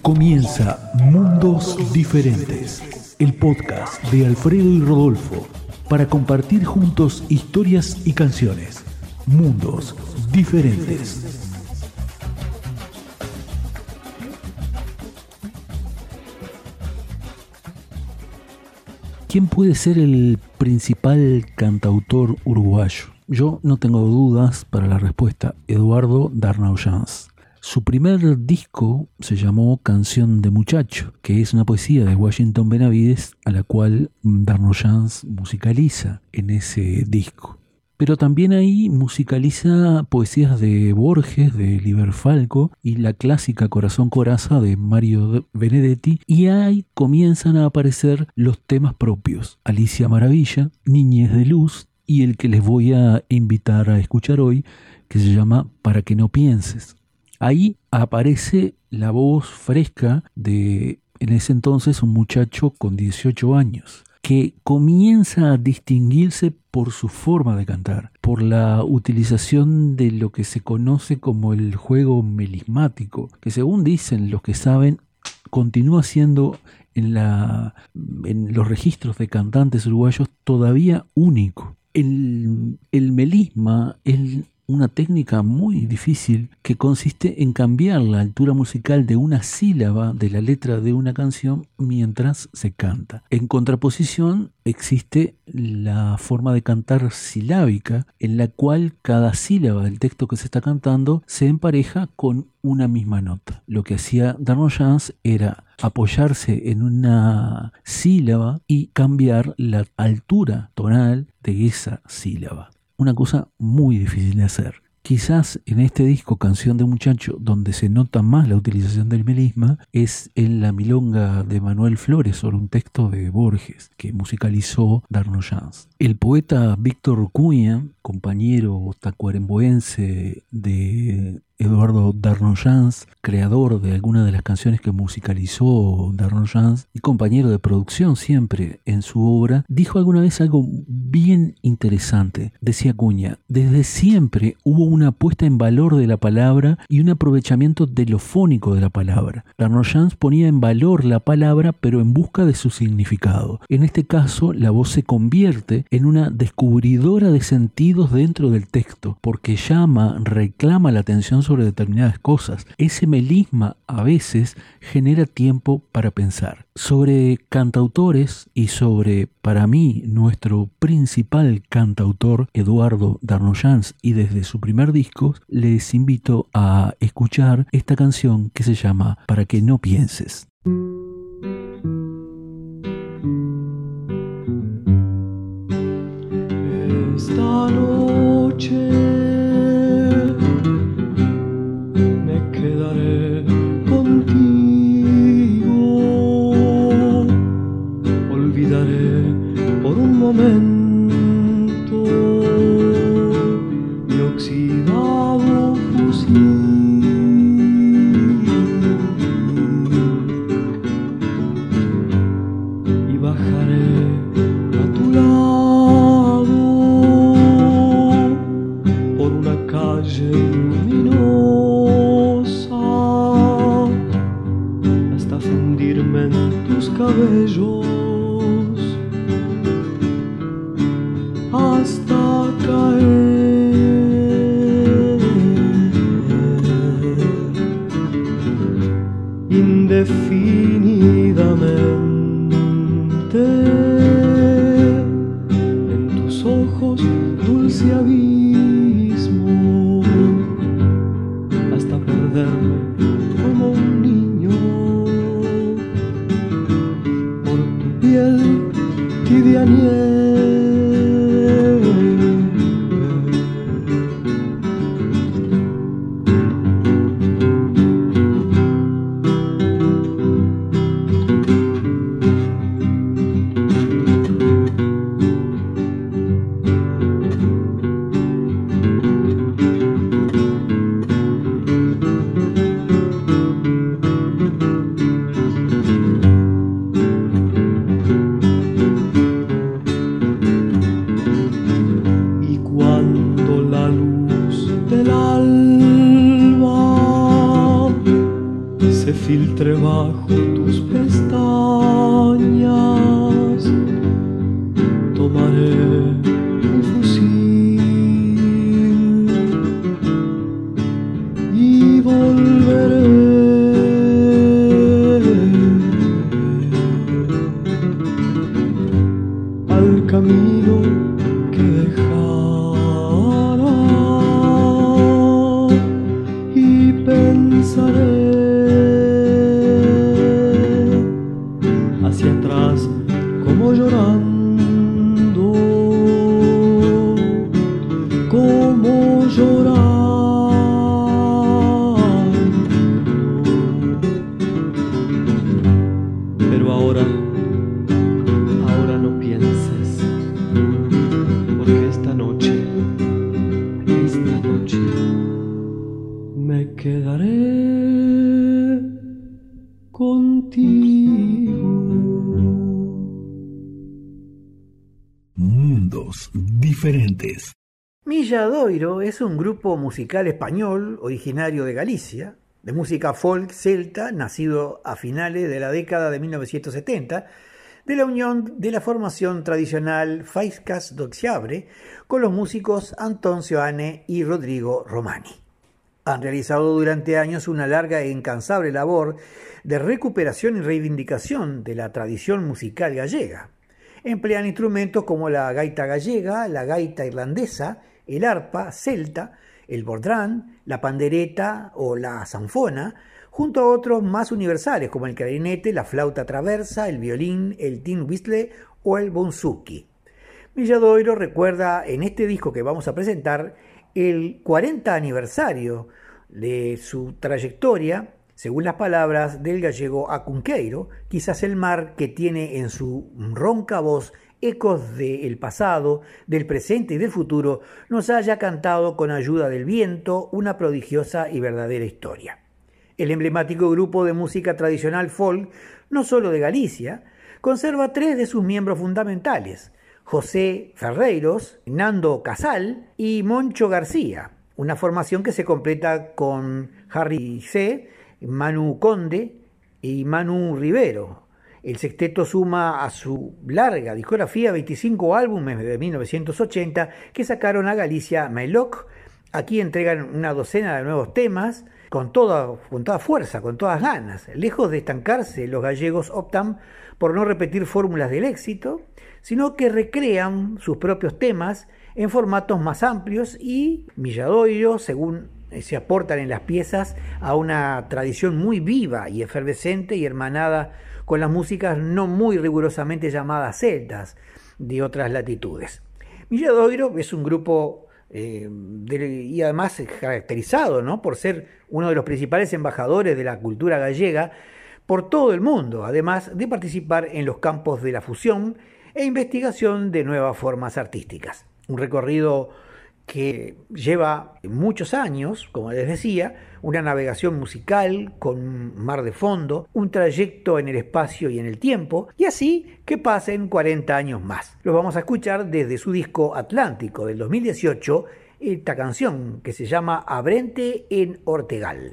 Comienza Mundos Diferentes, el podcast de Alfredo y Rodolfo, para compartir juntos historias y canciones. Mundos Diferentes. ¿Quién puede ser el principal cantautor uruguayo? Yo no tengo dudas para la respuesta: Eduardo Darnau-Jones. Su primer disco se llamó Canción de Muchacho, que es una poesía de Washington Benavides a la cual Darnau-Jones musicaliza en ese disco. Pero también ahí musicaliza poesías de Borges, de Liber Falco y la clásica Corazón Coraza de Mario Benedetti, y ahí comienzan a aparecer los temas propios: Alicia Maravilla, Niñez de Luz y el que les voy a invitar a escuchar hoy, que se llama Para que no pienses. Ahí aparece la voz fresca de, en ese entonces, un muchacho con 18 años, que comienza a distinguirse por su forma de cantar, por la utilización de lo que se conoce como el juego melismático, que según dicen los que saben, continúa siendo en los registros de cantantes uruguayos todavía único. El melisma es una técnica muy difícil que consiste en cambiar la altura musical de una sílaba de la letra de una canción mientras se canta. En contraposición existe la forma de cantar silábica, en la cual cada sílaba del texto que se está cantando se empareja con una misma nota. Lo que hacía Darnau-Jones era apoyarse en una sílaba y cambiar la altura tonal de esa sílaba. Una cosa muy difícil de hacer. Quizás en este disco, Canción de Muchacho, donde se nota más la utilización del melisma es en la milonga de Manuel Flores sobre un texto de Borges que musicalizó Darnau-Jones. El poeta Víctor Cunha, compañero tacuarembóense de Eduardo Darnau-Jones, creador de algunas de las canciones que musicalizó Darnau-Jones y compañero de producción siempre en su obra, dijo alguna vez algo bien interesante. Decía Cunha: desde siempre hubo una puesta en valor de la palabra y un aprovechamiento de lo fónico de la palabra. Darnau-Jones ponía en valor la palabra, pero en busca de su significado. En este caso, la voz se convierte en una descubridora de sentidos dentro del texto, porque reclama la atención sobre determinadas cosas. Ese melisma a veces genera tiempo para pensar. Sobre cantautores y sobre, para mí, nuestro principal cantautor, Eduardo Darnau-Jones, y desde su primer disco, les invito a escuchar esta canción que se llama Para que no pienses. Esta noche me quedaré contigo, olvidaré por un momento mi oxidado fusil y bajaré a tu lado por una calle luminosa hasta fundirme en tus cabellos, hasta caer indefinidamente en tus ojos, dulce abismo, hasta perderme como un niño por tu piel tibia nieve. Pero ahora no pienses, porque esta noche me quedaré contigo. Mundos diferentes. Milladoiro es un grupo musical español originario de Galicia, de música folk celta, nacido a finales de la década de 1970, de la unión de la formación tradicional Faiscas do Chiabre con los músicos Antón Seoane y Rodrigo Romani. Han realizado durante años una larga e incansable labor de recuperación y reivindicación de la tradición musical gallega. Emplean instrumentos como la gaita gallega, la gaita irlandesa, el arpa celta, el bordrán, la pandereta o la zanfona, junto a otros más universales como el clarinete, la flauta traversa, el violín, el tin whistle o el bonzuki. Milladoiro recuerda en este disco que vamos a presentar el 40 aniversario de su trayectoria, según las palabras del gallego Acunqueiro, quizás el mar que tiene en su ronca voz ecos del pasado, del presente y del futuro, nos haya cantado con ayuda del viento una prodigiosa y verdadera historia. El emblemático grupo de música tradicional folk, no solo de Galicia, conserva 3 de sus miembros fundamentales, José Ferreiros, Nando Casal y Moncho García, una formación que se completa con Harry C., Manu Conde y Manu Rivero. El sexteto suma a su larga discografía 25 álbumes de 1980 que sacaron a Galicia Meloc. Aquí entregan una docena de nuevos temas con toda fuerza, con todas ganas. Lejos de estancarse, los gallegos optan por no repetir fórmulas del éxito, sino que recrean sus propios temas en formatos más amplios y Milladoiro, según se aportan en las piezas a una tradición muy viva y efervescente y hermanada con las músicas no muy rigurosamente llamadas celtas de otras latitudes. Milladoiro es un grupo y además caracterizado, ¿no?, por ser uno de los principales embajadores de la cultura gallega por todo el mundo, además de participar en los campos de la fusión e investigación de nuevas formas artísticas. Un recorrido que lleva muchos años, como les decía, una navegación musical con mar de fondo, un trayecto en el espacio y en el tiempo, y así que pasen 40 años más. Los vamos a escuchar desde su disco Atlántico del 2018, esta canción que se llama Abrente en Ortegal.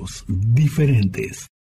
estilos diferentes.